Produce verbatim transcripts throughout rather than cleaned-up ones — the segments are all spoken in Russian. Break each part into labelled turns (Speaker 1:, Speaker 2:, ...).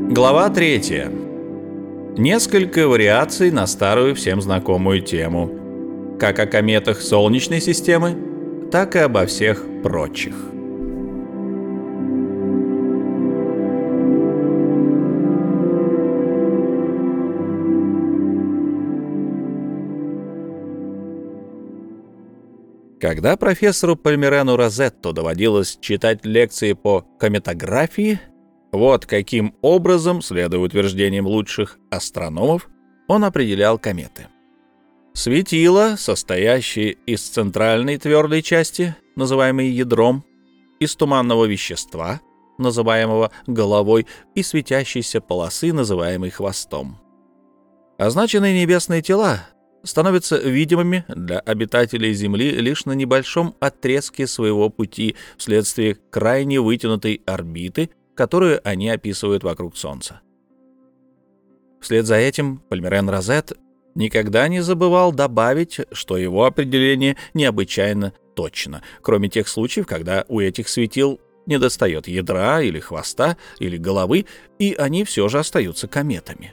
Speaker 1: Глава третья. Несколько вариаций на старую всем знакомую тему. Как о кометах Солнечной системы, так и обо всех прочих. Когда профессору Пальмирену Розетто доводилось читать лекции по кометографии, вот каким образом, следуя утверждениям лучших астрономов, он определял кометы. Светила, состоящие из центральной твердой части, называемой ядром, из туманного вещества, называемого головой, и светящейся полосы, называемой хвостом. Означенные небесные тела становятся видимыми для обитателей Земли лишь на небольшом отрезке своего пути вследствие крайне вытянутой орбиты, которую они описывают вокруг Солнца. Вслед за этим Пальмирен Розетто никогда не забывал добавить, что его определение необычайно точно, кроме тех случаев, когда у этих светил недостает ядра или хвоста или головы, и они все же остаются кометами.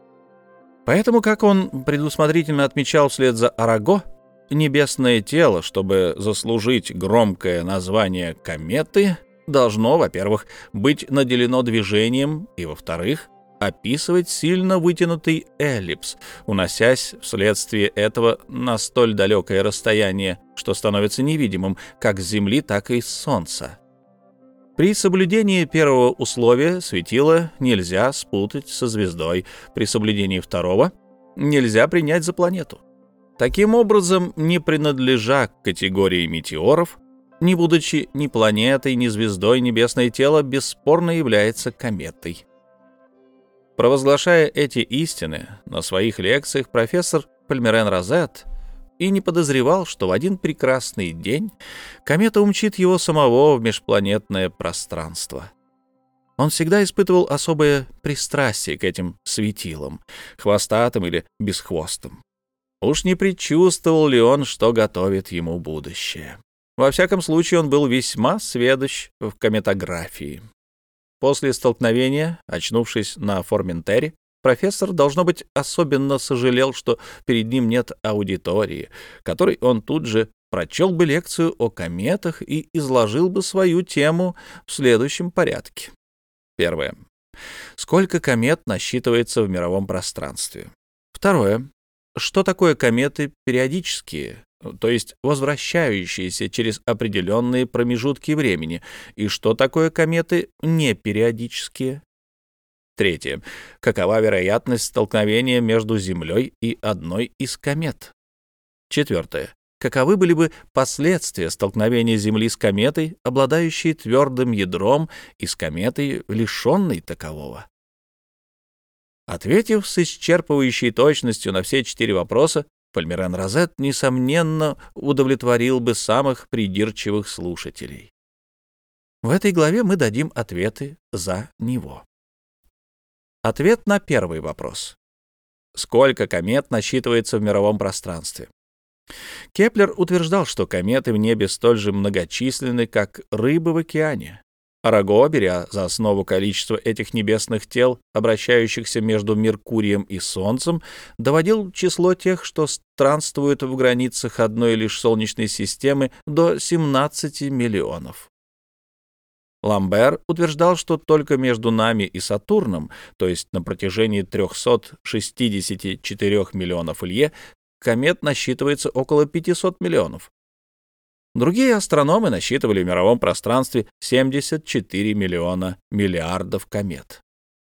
Speaker 1: Поэтому, как он предусмотрительно отмечал вслед за Араго, небесное тело, чтобы заслужить громкое название кометы, должно, во-первых, быть наделено движением, и, во-вторых, описывать сильно вытянутый эллипс, уносясь вследствие этого на столь далекое расстояние, что становится невидимым как с Земли, так и с Солнца. При соблюдении первого условия светило нельзя спутать со звездой, при соблюдении второго нельзя принять за планету. Таким образом, не принадлежа к категории метеоров, не будучи ни планетой, ни звездой, небесное тело бесспорно является кометой. Провозглашая эти истины на своих лекциях, профессор Пальмирен Розетто и не подозревал, что в один прекрасный день комета умчит его самого в межпланетное пространство. Он всегда испытывал особое пристрастие к этим светилам, хвостатым или бесхвостым. Уж не предчувствовал ли он, что готовит ему будущее? Во всяком случае, он был весьма сведущ в кометографии. После столкновения, очнувшись на Форментере, профессор, должно быть, особенно сожалел, что перед ним нет аудитории, которой он тут же прочел бы лекцию о кометах и изложил бы свою тему в следующем порядке. Первое. Сколько комет насчитывается в мировом пространстве? Второе. Что такое кометы периодические, то есть возвращающиеся через определенные промежутки времени, и что такое кометы непериодические? Третье. Какова вероятность столкновения между Землей и одной из комет? Четвертое. Каковы были бы последствия столкновения Земли с кометой, обладающей твердым ядром, и с кометой, лишенной такового? Ответив с исчерпывающей точностью на все четыре вопроса, Пальмирен Розетто, несомненно, удовлетворил бы самых придирчивых слушателей. В этой главе мы дадим ответы за него. Ответ на первый вопрос. Сколько комет насчитывается в мировом пространстве? Кеплер утверждал, что кометы в небе столь же многочисленны, как рыбы в океане. Араго, беря за основу количество этих небесных тел, обращающихся между Меркурием и Солнцем, доводил число тех, что странствуют в границах одной лишь Солнечной системы, до семнадцати миллионов. Ламбер утверждал, что только между нами и Сатурном, то есть на протяжении трехсот шестидесяти четырёх миллионов лье, комет насчитывается около пятисот миллионов. Другие астрономы насчитывали в мировом пространстве семьдесят четыре миллиона миллиардов комет.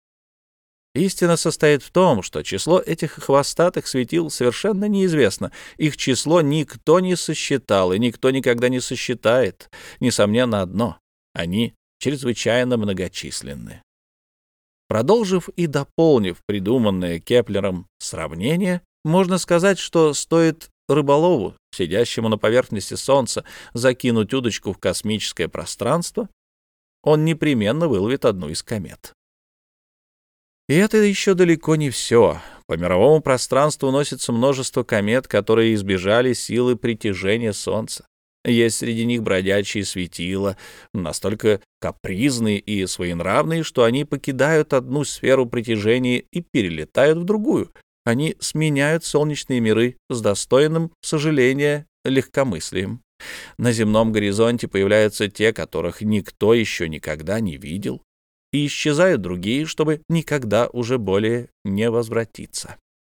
Speaker 1: Истина состоит в том, что число этих хвостатых светил совершенно неизвестно. Их число никто не сосчитал, и никто никогда не сосчитает. Несомненно одно — они чрезвычайно многочисленны. Продолжив и дополнив придуманное Кеплером сравнение, можно сказать, что стоит рыболову, сидящему на поверхности Солнца, закинуть удочку в космическое пространство, он непременно выловит одну из комет. И это еще далеко не все. По мировому пространству носится множество комет, которые избежали силы притяжения Солнца. Есть среди них бродячие светила, настолько капризные и своенравные, что они покидают одну сферу притяжения и перелетают в другую. Они сменяют солнечные миры с достойным сожаления легкомыслием. На земном горизонте появляются те, которых никто еще никогда не видел, и исчезают другие, чтобы никогда уже более не возвратиться.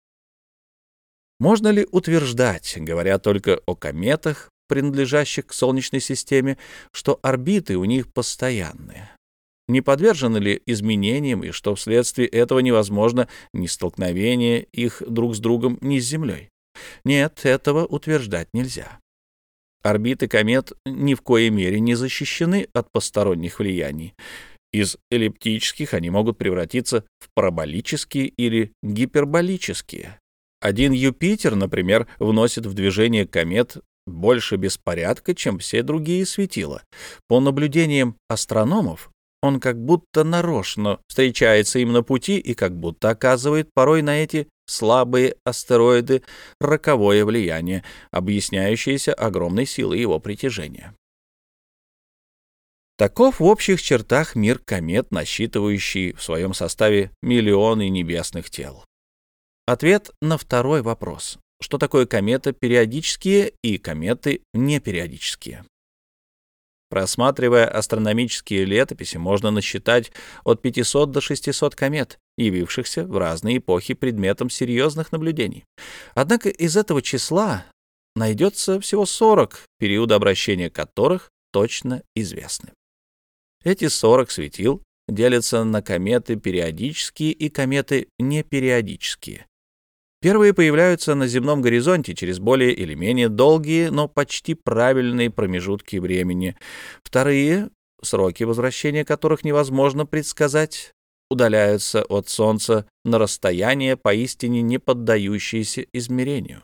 Speaker 1: Можно ли утверждать, говоря только о кометах, принадлежащих к Солнечной системе, что орбиты у них постоянные? Не подвержены ли изменениям, и что вследствие этого невозможно ни столкновение их друг с другом, ни с Землей? Нет, этого утверждать нельзя. Орбиты комет ни в коей мере не защищены от посторонних влияний. Из эллиптических они могут превратиться в параболические или гиперболические. Один Юпитер, например, вносит в движение комет больше беспорядка, чем все другие светила. По наблюдениям астрономов, он как будто нарочно встречается им на пути и как будто оказывает порой на эти слабые астероиды роковое влияние, объясняющееся огромной силой его притяжения. Таков в общих чертах мир комет, насчитывающий в своем составе миллионы небесных тел. Ответ на второй вопрос. Что такое кометы периодические и кометы непериодические? Просматривая астрономические летописи, можно насчитать от пятисот до шестисот комет, явившихся в разные эпохи предметом серьезных наблюдений. Однако из этого числа найдется всего сорок, периоды обращения которых точно известны. Эти сорок светил делятся на кометы периодические и кометы непериодические. Первые появляются на земном горизонте через более или менее долгие, но почти правильные промежутки времени. Вторые, сроки возвращения которых невозможно предсказать, удаляются от Солнца на расстояние, поистине не поддающееся измерению.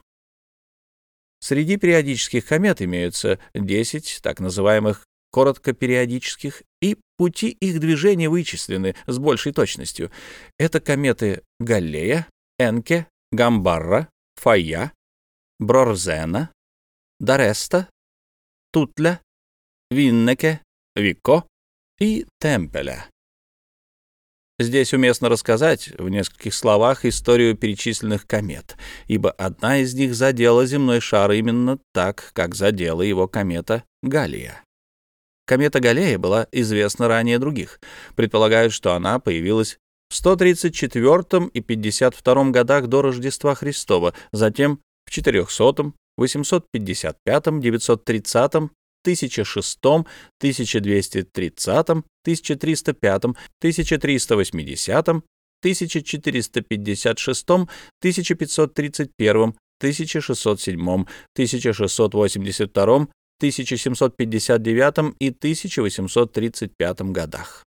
Speaker 1: Среди периодических комет имеются десять так называемых короткопериодических, и пути их движения вычислены с большей точностью. Это кометы Галлея, Энке, Гамбарра, Фая, Брорзена, Дареста, Тутля, Виннеке, Вико и Темпеля. Здесь уместно рассказать в нескольких словах историю перечисленных комет, ибо одна из них задела земной шар именно так, как задела его комета Галлея. Комета Галлея была известна ранее других. Предполагают, что она появилась в сто тридцать четвёртом и пятьдесят втором годах до Рождества Христова, затем в четырехсотом, восемьсот пятьдесят пятом, девятьсот тридцатом, тысяча шестом, тысяча двести тридцатом, тысяча триста пятом, тысяча триста восьмидесятом, тысяча четыреста пятьдесят шестом, тысяча пятьсот тридцать первом, тысяча шестьсот седьмом, тысяча шестьсот восемьдесят втором, тысяча семьсот пятьдесят девятом и тысяча восемьсот тридцать пятом годах.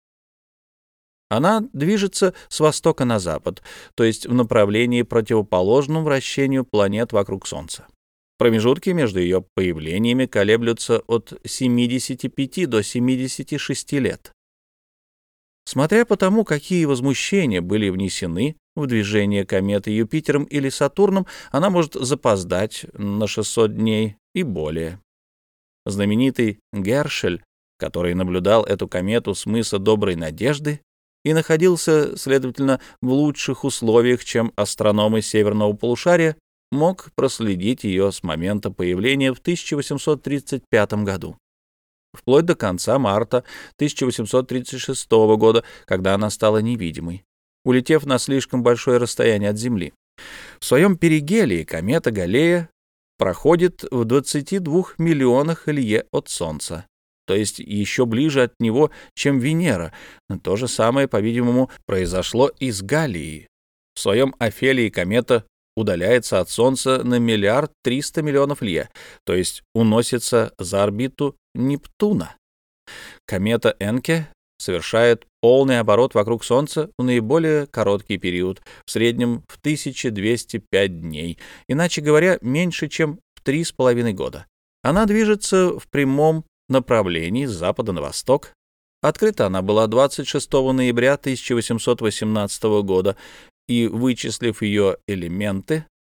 Speaker 1: Она движется с востока на запад, то есть в направлении противоположном вращению планет вокруг Солнца. Промежутки между ее появлениями колеблются от семидесяти пяти до семидесяти шести лет. Смотря по тому, какие возмущения были внесены в движение кометы Юпитером или Сатурном, она может запоздать на шестьсот дней и более. Знаменитый Гершель, который наблюдал эту комету с мыса Доброй Надежды и находился, следовательно, в лучших условиях, чем астрономы северного полушария, мог проследить ее с момента появления в тысяча восемьсот тридцать пятом году, вплоть до конца марта тысяча восемьсот тридцать шестого года, когда она стала невидимой, улетев на слишком большое расстояние от Земли. В своем перигелии комета Галлея проходит в двадцати двух миллионах лье от Солнца, то есть еще ближе от него, чем Венера. То же самое, по-видимому, произошло и с Галлией. В своем афелии комета удаляется от Солнца на миллиард триста миллионов лье, то есть уносится за орбиту Нептуна. Комета Энке совершает полный оборот вокруг Солнца в наиболее короткий период, в среднем в тысяча двести пять дней, иначе говоря, меньше, чем в три с половиной года. Она движется в прямом направлении с запада на восток. Открыта она была двадцать шестого ноября тысяча восемьсот восемнадцатого года, и, вычислив ее элементы,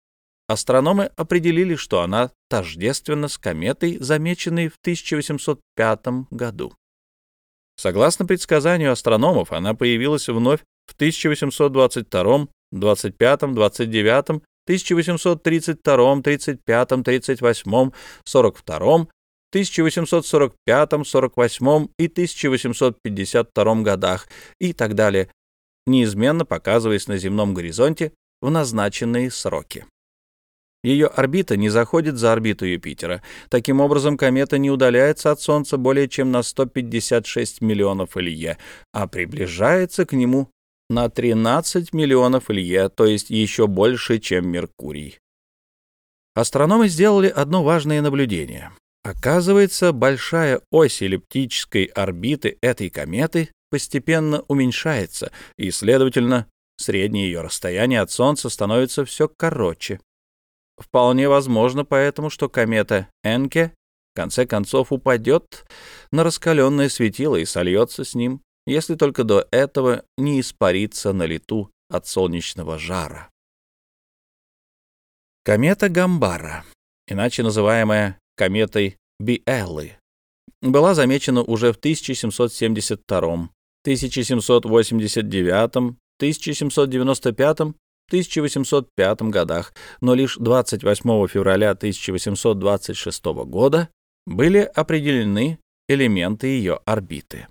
Speaker 1: астрономы определили, что она тождественна с кометой, замеченной в тысяча восемьсот пятом году. Согласно предсказанию астрономов, она появилась вновь в тысяча восемьсот двадцать втором, двадцать пятом, двадцать девятом, тысяча восемьсот тридцать втором, тридцать пятом, тридцать восьмом, сорок втором, тысяча восемьсот сорок пятом, сорок восьмом и тысяча восемьсот пятьдесят втором годах и так далее, неизменно показываясь на земном горизонте в назначенные сроки. Ее орбита не заходит за орбиту Юпитера. Таким образом, комета не удаляется от Солнца более чем на сто пятьдесят шесть миллионов лье, а приближается к нему на тринадцать миллионов лье, то есть еще больше, чем Меркурий. Астрономы сделали одно важное наблюдение. Оказывается, большая ось эллиптической орбиты этой кометы постепенно уменьшается, и, следовательно, среднее ее расстояние от Солнца становится все короче. Вполне возможно поэтому, что комета Энке в конце концов упадет на раскаленное светило и сольется с ним, если только до этого не испарится на лету от солнечного жара. Комета Гамбара, иначе называемая кометой Биэллы, была замечена уже в тысяча семьсот семьдесят втором, тысяча семьсот восемьдесят девятом, тысяча семьсот девяносто пятом, тысяча восемьсот пятом годах, но лишь двадцать восьмого февраля тысяча восемьсот двадцать шестого года были определены элементы ее орбиты.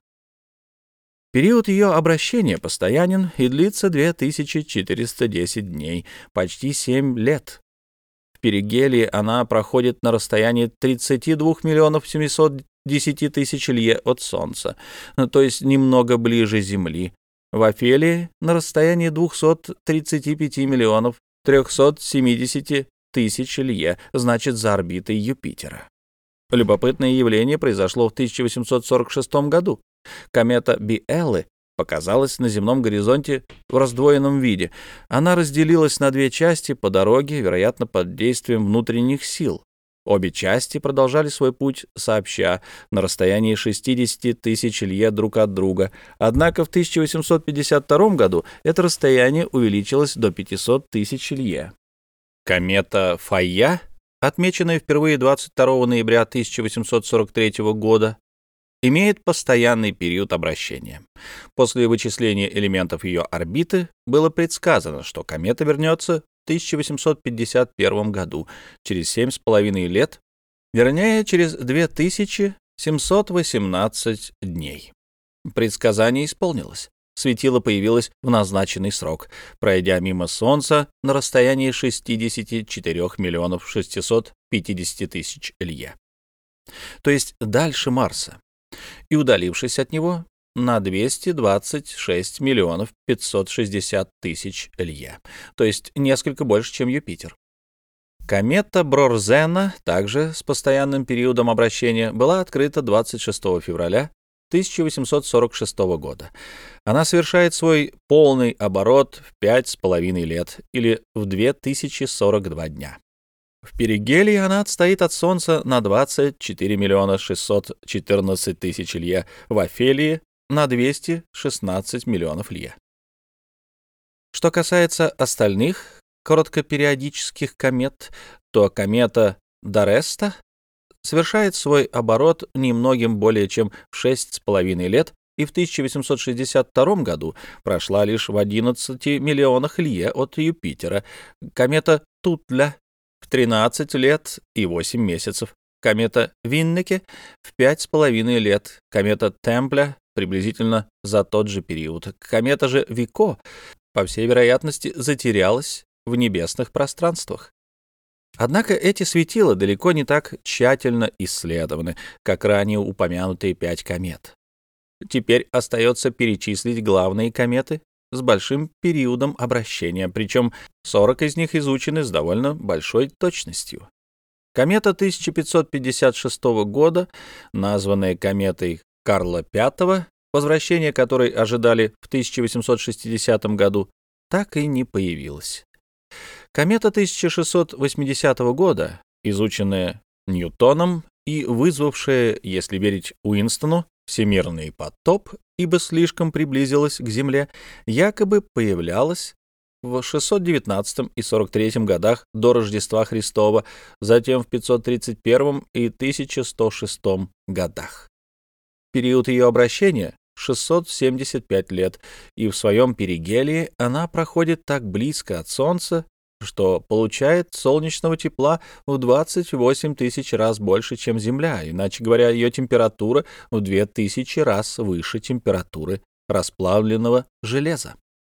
Speaker 1: Период ее обращения постоянен и длится две тысячи четыреста десять дней, почти семь лет. В перигелии она проходит на расстоянии тридцать два миллиона семьсот десять тысяч лье от Солнца, то есть немного ближе Земли. В Афелии на расстоянии двести тридцать пять миллионов триста семьдесят тысяч лье, значит, за орбитой Юпитера. Любопытное явление произошло в тысяча восемьсот сорок шестом году. Комета Биэллы показалась на земном горизонте в раздвоенном виде. Она разделилась на две части по дороге, вероятно, под действием внутренних сил. Обе части продолжали свой путь сообща на расстоянии шестьдесят тысяч лье друг от друга. Однако в тысяча восемьсот пятьдесят втором году это расстояние увеличилось до пятьсот тысяч лье. Комета Файя, отмеченная впервые двадцать второго ноября тысяча восемьсот сорок третьего года, имеет постоянный период обращения. После вычисления элементов ее орбиты было предсказано, что комета вернется в тысяча восемьсот пятьдесят первом году, через семь с половиной лет, вернее, через две тысячи семьсот восемнадцать дней. Предсказание исполнилось. Светило появилось в назначенный срок, пройдя мимо Солнца на расстоянии шестьдесят четыре миллиона шестьсот пятьдесят тысяч лье, то есть дальше Марса, и удалившись от него на двести двадцать шесть миллионов пятьсот шестьдесят тысяч лье, то есть несколько больше, чем Юпитер. Комета Брорзена, также с постоянным периодом обращения, была открыта двадцать шестого февраля тысяча восемьсот сорок шестого года. Она совершает свой полный оборот в пять с половиной лет, или в две тысячи сорок два дня. В перигелии она отстоит от Солнца на двадцать четыре миллиона шестьсот четырнадцать тысяч лье, в Афелии на двести шестнадцать миллионов лье. Что касается остальных короткопериодических комет, то комета Д'Ареста совершает свой оборот немногим более чем в шесть с половиной лет и в тысяча восемьсот шестьдесят втором году прошла лишь в одиннадцати миллионах лье от Юпитера. Комета Тутля в тринадцать лет и восемь месяцев, комета Виннеке в пять с половиной лет, комета Темпля приблизительно за тот же период. Комета же Вико, по всей вероятности, затерялась в небесных пространствах. Однако эти светила далеко не так тщательно исследованы, как ранее упомянутые пять комет. Теперь остается перечислить главные кометы с большим периодом обращения, причем сорок из них изучены с довольно большой точностью. Комета тысяча пятьсот пятьдесят шестого года, названная кометой Карла пятого, возвращение которой ожидали в тысяча восемьсот шестидесятом году, так и не появилась. Комета тысяча шестьсот восьмидесятого года, изученная Ньютоном и вызвавшая, если верить Уинстону, всемирный потоп, ибо слишком приблизилась к Земле, якобы появлялась в шестьсот девятнадцатом и сорок третьем годах до Рождества Христова, затем в пятьсот тридцать первом и тысяча сто шестом годах. Период ее обращения — шестьсот семьдесят пять лет, и в своем перигелии она проходит так близко от Солнца, что получает солнечного тепла в двадцать восемь тысяч раз больше, чем Земля, иначе говоря, ее температура в две тысячи раз выше температуры расплавленного железа.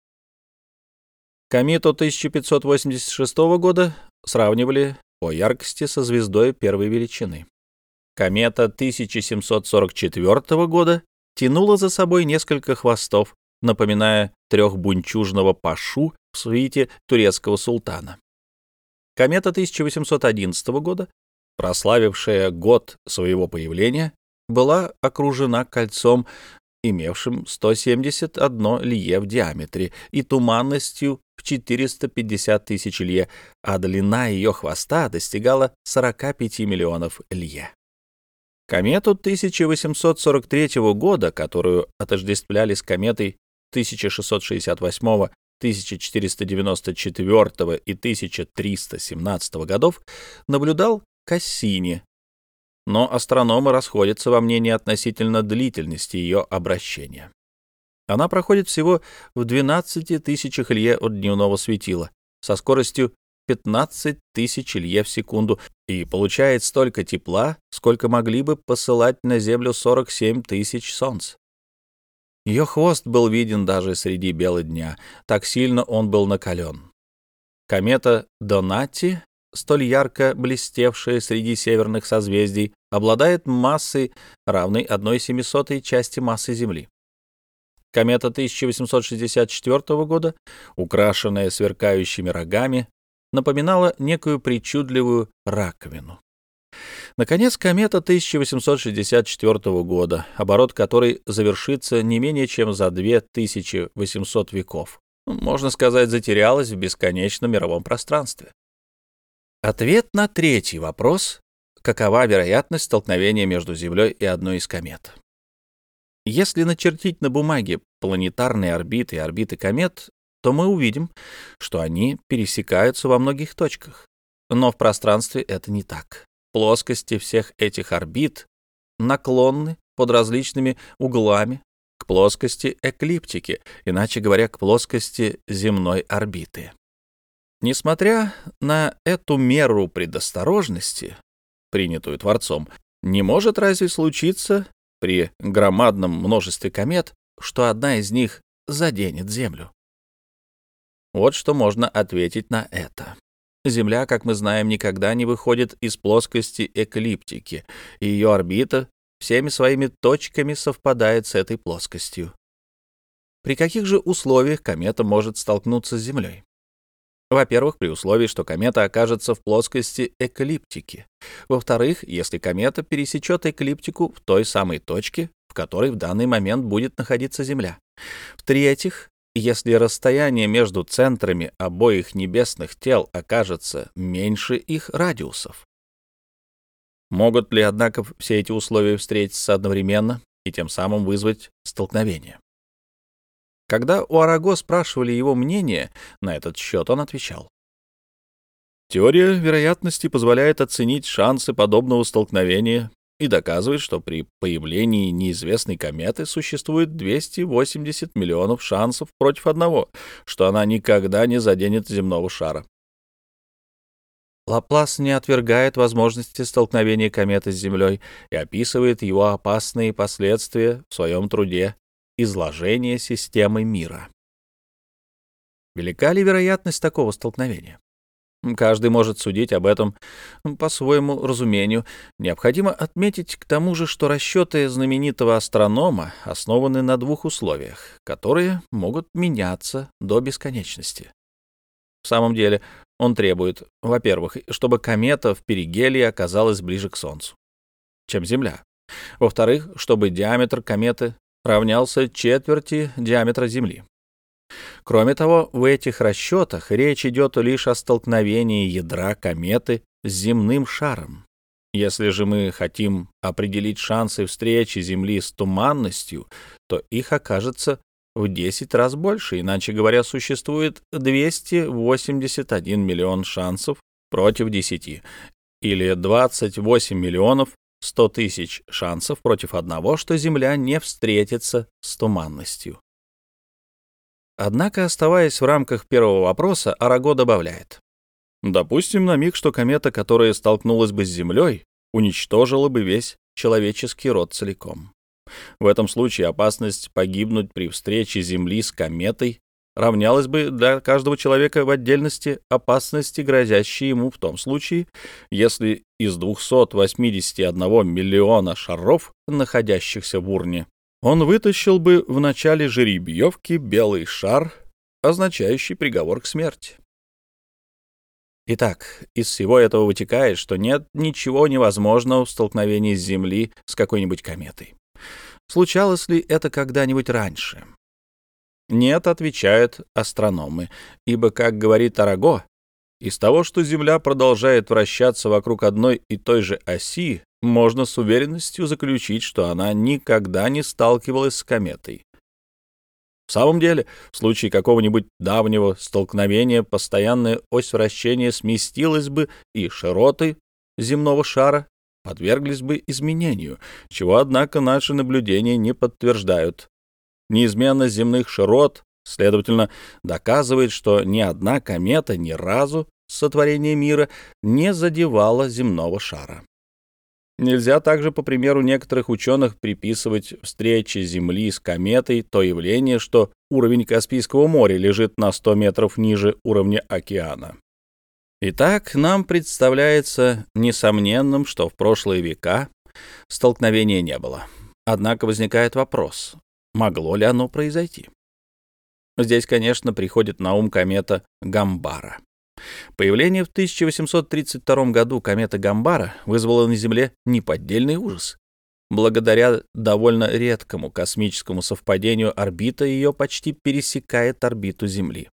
Speaker 1: Комету тысяча пятьсот восемьдесят шестого года сравнивали по яркости со звездой первой величины. Комета тысяча семьсот сорок четвёртого года тянула за собой несколько хвостов, напоминая трехбунчужного пашу в свите турецкого султана. Комета тысяча восемьсот одиннадцатого года, прославившая год своего появления, была окружена кольцом, имевшим сто семьдесят одно лье в диаметре и туманностью в четыреста пятьдесят тысяч лье, а длина ее хвоста достигала сорок пять миллионов лье. Комету тысяча восемьсот сорок третьего года, которую отождествляли с кометой тысяча шестьсот шестьдесят восьмого, тысяча четыреста девяносто четвёртого и тысяча триста семнадцатого годов, наблюдал Кассини, но астрономы расходятся во мнении относительно длительности ее обращения. Она проходит всего в двенадцати тысячах лье от дневного светила со скоростью пятнадцать тысяч лье в секунду и получает столько тепла, сколько могли бы посылать на Землю сорок семь тысяч солнц. Ее хвост был виден даже среди бела дня, так сильно он был накален. Комета Донати, столь ярко блестевшая среди северных созвездий, обладает массой, равной одной семисотой части массы Земли. Комета тысяча восемьсот шестьдесят четвёртого года, украшенная сверкающими рогами, напоминала некую причудливую раковину. Наконец, комета тысяча восемьсот шестьдесят четвёртого года, оборот которой завершится не менее чем за две тысячи восемьсот веков, можно сказать, затерялась в бесконечном мировом пространстве. Ответ на третий вопрос — какова вероятность столкновения между Землей и одной из комет? Если начертить на бумаге планетарные орбиты и орбиты комет, то мы увидим, что они пересекаются во многих точках. Но в пространстве это не так. Плоскости всех этих орбит наклонны под различными углами к плоскости эклиптики, иначе говоря, к плоскости земной орбиты. Несмотря на эту меру предосторожности, принятую Творцом, не может разве случиться при громадном множестве комет, что одна из них заденет Землю? Вот что можно ответить на это. Земля, как мы знаем, никогда не выходит из плоскости эклиптики, и ее орбита всеми своими точками совпадает с этой плоскостью. При каких же условиях комета может столкнуться с Землей? Во-первых, при условии, что комета окажется в плоскости эклиптики. Во-вторых, если комета пересечет эклиптику в той самой точке, в которой в данный момент будет находиться Земля. В-третьих, если расстояние между центрами обоих небесных тел окажется меньше их радиусов. Могут ли, однако, все эти условия встретиться одновременно и тем самым вызвать столкновение? Когда у Араго спрашивали его мнение на этот счет, он отвечал: «Теория вероятности позволяет оценить шансы подобного столкновения и доказывает, что при появлении неизвестной кометы существует двести восемьдесят миллионов шансов против одного, что она никогда не заденет земного шара». Лаплас не отвергает возможности столкновения кометы с Землей и описывает его опасные последствия в своем труде «Изложение системы мира». Велика ли вероятность такого столкновения? Каждый может судить об этом по своему разумению. Необходимо отметить к тому же, что расчеты знаменитого астронома основаны на двух условиях, которые могут меняться до бесконечности. В самом деле, он требует, во-первых, чтобы комета в перигелии оказалась ближе к Солнцу, чем Земля. Во-вторых, чтобы диаметр кометы равнялся четверти диаметра Земли. Кроме того, в этих расчетах речь идет лишь о столкновении ядра кометы с земным шаром. Если же мы хотим определить шансы встречи Земли с туманностью, то их окажется в десять раз больше. Иначе говоря, существует двести восемьдесят один миллион шансов против десяти, или двадцать восемь миллионов сто тысяч шансов против одного, что Земля не встретится с туманностью. Однако, оставаясь в рамках первого вопроса, Араго добавляет: допустим на миг, что комета, которая столкнулась бы с Землей, уничтожила бы весь человеческий род целиком. В этом случае опасность погибнуть при встрече Земли с кометой равнялась бы для каждого человека в отдельности опасности, грозящей ему в том случае, если из двухсот восьмидесяти одного миллиона шаров, находящихся в урне, он вытащил бы в начале жеребьевки белый шар, означающий приговор к смерти. Итак, из всего этого вытекает, что нет ничего невозможного в столкновении с Земли с какой-нибудь кометой. Случалось ли это когда-нибудь раньше? Нет, отвечают астрономы, ибо, как говорит Араго, из того, что Земля продолжает вращаться вокруг одной и той же оси, можно с уверенностью заключить, что она никогда не сталкивалась с кометой. В самом деле, в случае какого-нибудь давнего столкновения постоянная ось вращения сместилась бы, и широты земного шара подверглись бы изменению, чего, однако, наши наблюдения не подтверждают. Неизменность земных широт, следовательно, доказывает, что ни одна комета ни разу с сотворения мира не задевала земного шара. Нельзя также, по примеру некоторых ученых, приписывать встрече Земли с кометой то явление, что уровень Каспийского моря лежит на сто метров ниже уровня океана. Итак, нам представляется несомненным, что в прошлые века столкновения не было. Однако возникает вопрос, могло ли оно произойти? Здесь, конечно, приходит на ум комета Гамбара. Появление в тысяча восемьсот тридцать втором году кометы Гамбара вызвало на Земле неподдельный ужас. Благодаря довольно редкому космическому совпадению орбита ее почти пересекает орбиту Земли.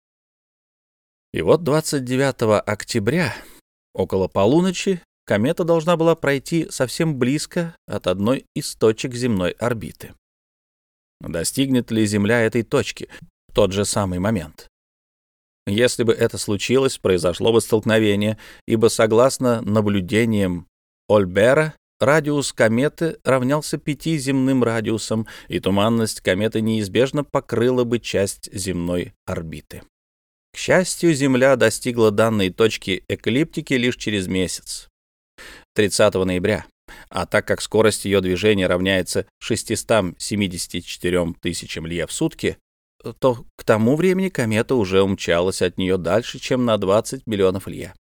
Speaker 1: И вот двадцать девятого октября, около полуночи, комета должна была пройти совсем близко от одной из точек земной орбиты. Достигнет ли Земля этой точки в тот же самый момент? Если бы это случилось, произошло бы столкновение, ибо, согласно наблюдениям Ольбера, радиус кометы равнялся пяти земным радиусам, и туманность кометы неизбежно покрыла бы часть земной орбиты. К счастью, Земля достигла данной точки эклиптики лишь через месяц, тридцатого ноября, а так как скорость ее движения равняется шестистам семидесяти четырем тысячам лье в сутки, то к тому времени комета уже умчалась от нее дальше, чем на двадцать миллионов лье.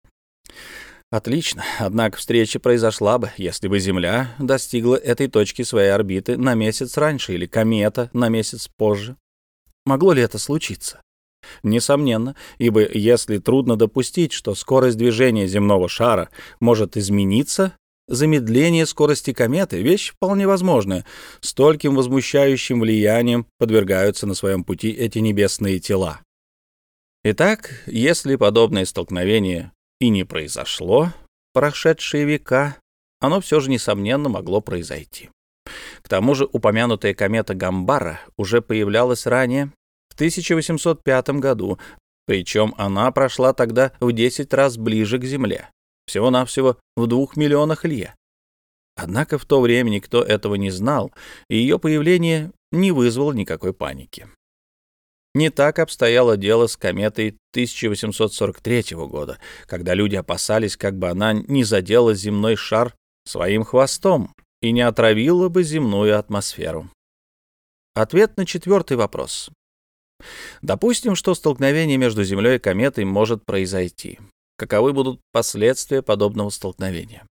Speaker 1: Отлично, однако встреча произошла бы, если бы Земля достигла этой точки своей орбиты на месяц раньше или комета на месяц позже. Могло ли это случиться? Несомненно, ибо если трудно допустить, что скорость движения земного шара может измениться, замедление скорости кометы — вещь вполне возможная. Стольким возмущающим влиянием подвергаются на своем пути эти небесные тела. Итак, если подобное столкновение и не произошло в прошедшие века, оно все же, несомненно, могло произойти. К тому же упомянутая комета Гамбара уже появлялась ранее, в тысяча восемьсот пятом году, причем она прошла тогда в десять раз ближе к Земле. Всего-навсего в двух миллионах лье. Однако в то время никто этого не знал, и ее появление не вызвало никакой паники. Не так обстояло дело с кометой тысяча восемьсот сорок третьего года, когда люди опасались, как бы она не задела земной шар своим хвостом и не отравила бы земную атмосферу. Ответ на четвертый вопрос. Допустим, что столкновение между Землей и кометой может произойти. Каковы будут последствия подобного столкновения?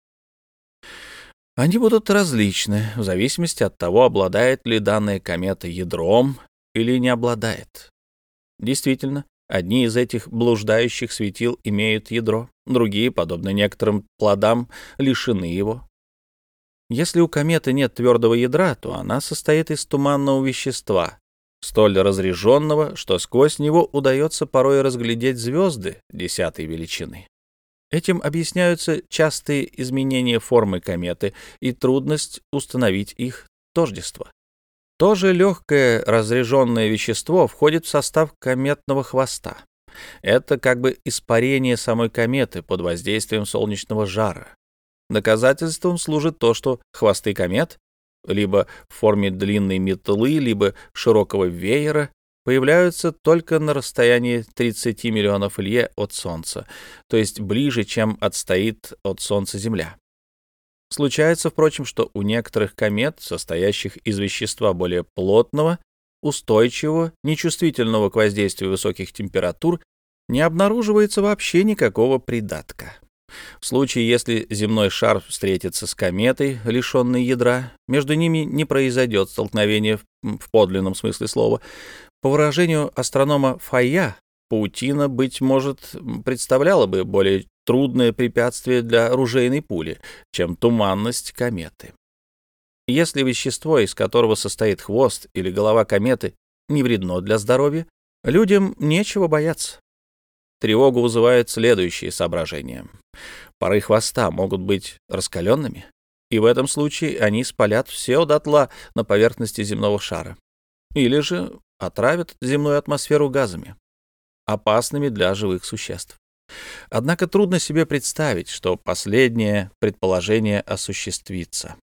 Speaker 1: Они будут различны в зависимости от того, обладает ли данная комета ядром или не обладает. Действительно, одни из этих блуждающих светил имеют ядро, другие, подобно некоторым плодам, лишены его. Если у кометы нет твердого ядра, то она состоит из туманного вещества, столь разреженного, что сквозь него удается порой разглядеть звезды десятой величины. Этим объясняются частые изменения формы кометы и трудность установить их тождество. Тоже легкое разряженное вещество входит в состав кометного хвоста. Это как бы испарение самой кометы под воздействием солнечного жара. Доказательством служит то, что хвосты комет, либо в форме длинной метлы, либо широкого веера, появляются только на расстоянии тридцати миллионов лье от Солнца, то есть ближе, чем отстоит от Солнца Земля. Случается, впрочем, что у некоторых комет, состоящих из вещества более плотного, устойчивого, нечувствительного к воздействию высоких температур, не обнаруживается вообще никакого придатка. В случае, если земной шар встретится с кометой, лишенной ядра, между ними не произойдет столкновение в подлинном смысле слова. По выражению астронома Файя, паутина, быть может, представляла бы более трудное препятствие для ружейной пули, чем туманность кометы. Если вещество, из которого состоит хвост или голова кометы, не вредно для здоровья, людям нечего бояться. Тревогу вызывают следующие соображения. Пары хвоста могут быть раскаленными, и в этом случае они спалят все дотла на поверхности земного шара, или же отравят земную атмосферу газами, опасными для живых существ. Однако трудно себе представить, что последнее предположение осуществится.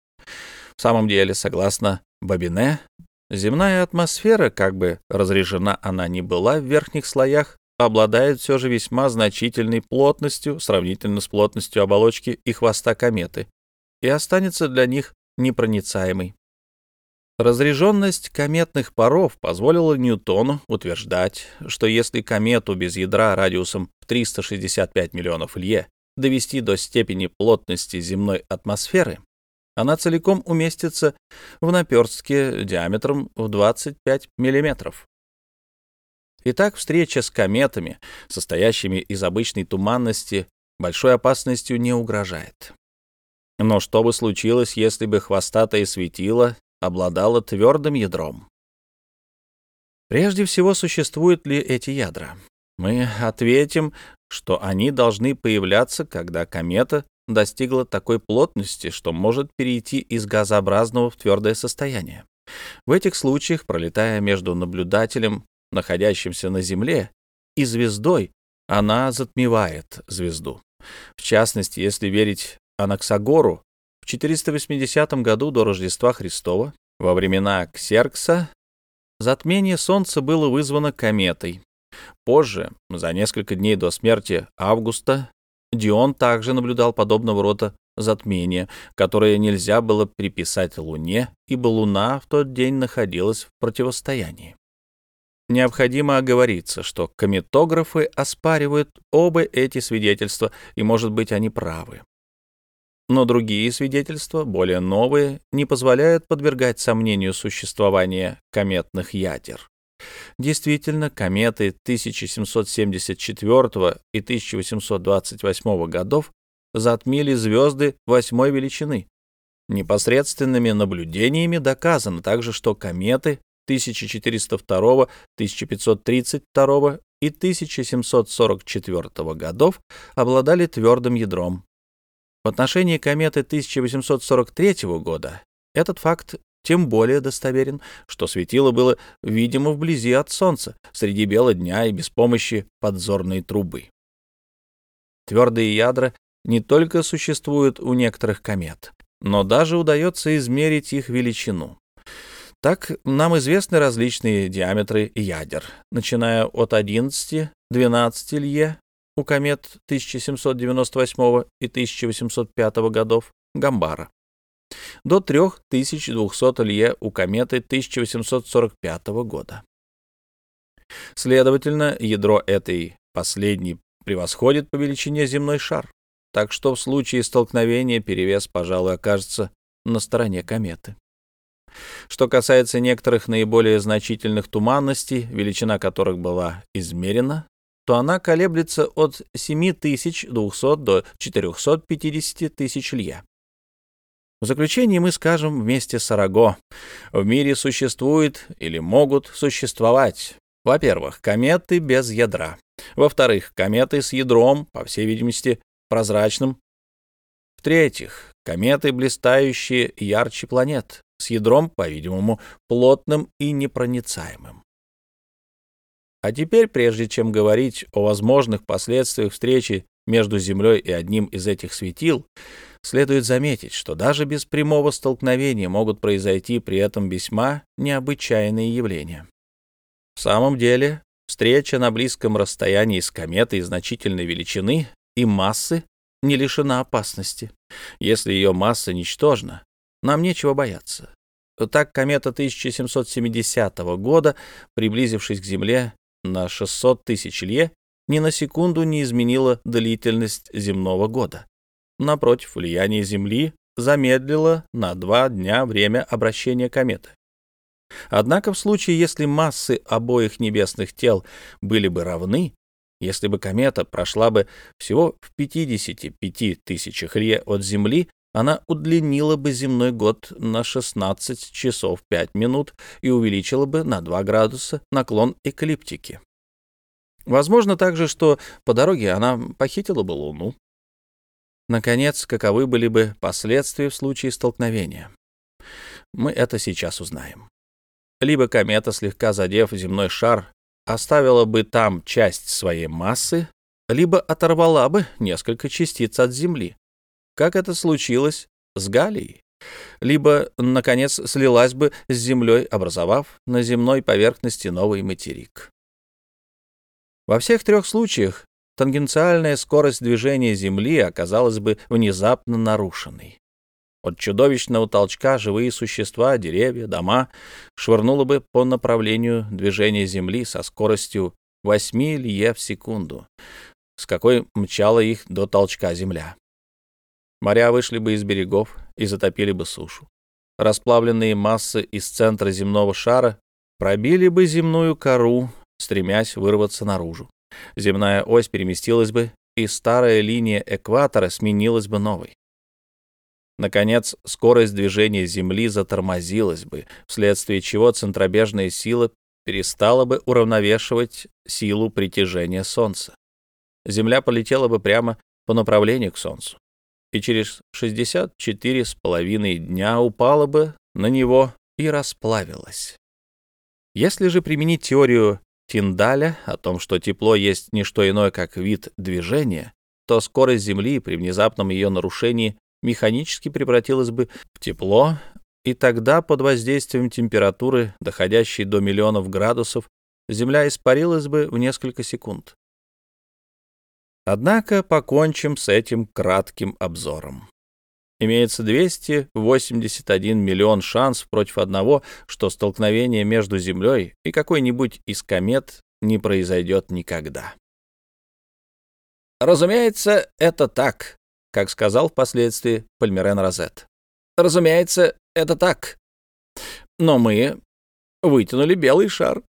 Speaker 1: В самом деле, согласно Бабине, земная атмосфера, как бы разрежена она ни была в верхних слоях, обладает все же весьма значительной плотностью сравнительно с плотностью оболочки и хвоста кометы и останется для них непроницаемой. Разреженность кометных паров позволила Ньютону утверждать, что если комету без ядра радиусом в триста шестьдесят пять миллионов лье довести до степени плотности земной атмосферы, она целиком уместится в наперстке диаметром в двадцать пять миллиметров. Итак, встреча с кометами, состоящими из обычной туманности, большой опасностью не угрожает. Но что бы случилось, если бы хвостатое светило обладало твердым ядром? Прежде всего, существуют ли эти ядра? Мы ответим, что они должны появляться, когда комета достигла такой плотности, что может перейти из газообразного в твердое состояние. В этих случаях, пролетая между наблюдателем, находящимся на Земле, и звездой, она затмевает звезду. В частности, если верить Анаксагору, в четыреста восьмидесятом году до Рождества Христова, во времена Ксеркса, затмение Солнца было вызвано кометой. Позже, за несколько дней до смерти Августа, Дион также наблюдал подобного рода затмение, которое нельзя было приписать Луне, ибо Луна в тот день находилась в противостоянии. Необходимо оговориться, что кометографы оспаривают оба эти свидетельства, и, может быть, они правы. Но другие свидетельства, более новые, не позволяют подвергать сомнению существование кометных ядер. Действительно, кометы тысяча семьсот семьдесят четвёртого и тысяча восемьсот двадцать восьмого годов затмили звезды восьмой величины. Непосредственными наблюдениями доказано также, что кометы тысяча четыреста второго, тысяча пятьсот тридцать второго и тысяча семьсот сорок четвёртого годов обладали твердым ядром. В отношении кометы тысяча восемьсот сорок третьего года этот факт тем более достоверен, что светило было видимо вблизи от Солнца, среди бела дня и без помощи подзорной трубы. Твердые ядра не только существуют у некоторых комет, но даже удается измерить их величину. Так, нам известны различные диаметры ядер, начиная от одиннадцати-двенадцати лье у комет тысяча семьсот девяносто восьмого и тысяча восемьсот пятого годов Гамбара, до три тысячи двухсот лье у кометы тысяча восемьсот сорок пятого года. Следовательно, ядро этой последней превосходит по величине земной шар, так что в случае столкновения перевес, пожалуй, окажется на стороне кометы. Что касается некоторых наиболее значительных туманностей, величина которых была измерена, то она колеблется от семи тысяч двухсот до четырехсот пятидесяти тысяч лье. В заключение мы скажем вместе с Араго: в мире существует или могут существовать, во-первых, кометы без ядра, во-вторых, кометы с ядром, по всей видимости, прозрачным, в-третьих, Кометы, блистающие ярче планет, с ядром, по-видимому, плотным и непроницаемым. А теперь, прежде чем говорить о возможных последствиях встречи между Землей и одним из этих светил, следует заметить, что даже без прямого столкновения могут произойти при этом весьма необычайные явления. В самом деле, встреча на близком расстоянии с кометой значительной величины и массы не лишена опасности. Если ее масса ничтожна, нам нечего бояться. Так, комета тысяча семьсот семидесятого года, приблизившись к Земле на шестьсот тысяч лье, ни на секунду не изменила длительность земного года. Напротив, влияние Земли замедлило на два дня время обращения кометы. Однако в случае, если массы обоих небесных тел были бы равны, если бы комета прошла бы всего в пятидесяти пяти тысячах лье от Земли, она удлинила бы земной год на шестнадцать часов пять минут и увеличила бы на два градуса наклон эклиптики. Возможно также, что по дороге она похитила бы Луну. Наконец, каковы были бы последствия в случае столкновения? Мы это сейчас узнаем. Либо комета, слегка задев земной шар, оставила бы там часть своей массы, либо оторвала бы несколько частиц от Земли, как это случилось с Галлией, либо, наконец, слилась бы с Землей, образовав на земной поверхности новый материк. Во всех трех случаях тангенциальная скорость движения Земли оказалась бы внезапно нарушенной. От чудовищного толчка живые существа, деревья, дома швырнуло бы по направлению движения Земли со скоростью восьми лье в секунду, с какой мчала их до толчка Земля. Моря вышли бы из берегов и затопили бы сушу. Расплавленные массы из центра земного шара пробили бы земную кору, стремясь вырваться наружу. Земная ось переместилась бы, и старая линия экватора сменилась бы новой. Наконец, скорость движения Земли затормозилась бы, вследствие чего центробежная сила перестала бы уравновешивать силу притяжения Солнца. Земля полетела бы прямо по направлению к Солнцу, и через шестьдесят четыре с половиной дня упала бы на него и расплавилась. Если же применить теорию Тиндаля о том, что тепло есть не что иное, как вид движения, то скорость Земли при внезапном ее нарушении механически превратилась бы в тепло, и тогда под воздействием температуры, доходящей до миллионов градусов, Земля испарилась бы в несколько секунд. Однако покончим с этим кратким обзором. Имеется двести восемьдесят один миллион шансов против одного, что столкновение между Землей и какой-нибудь из комет не произойдет никогда. Разумеется, это так, как сказал впоследствии Пальмирен Розет. Разумеется, это так. Но мы вытянули белый шар.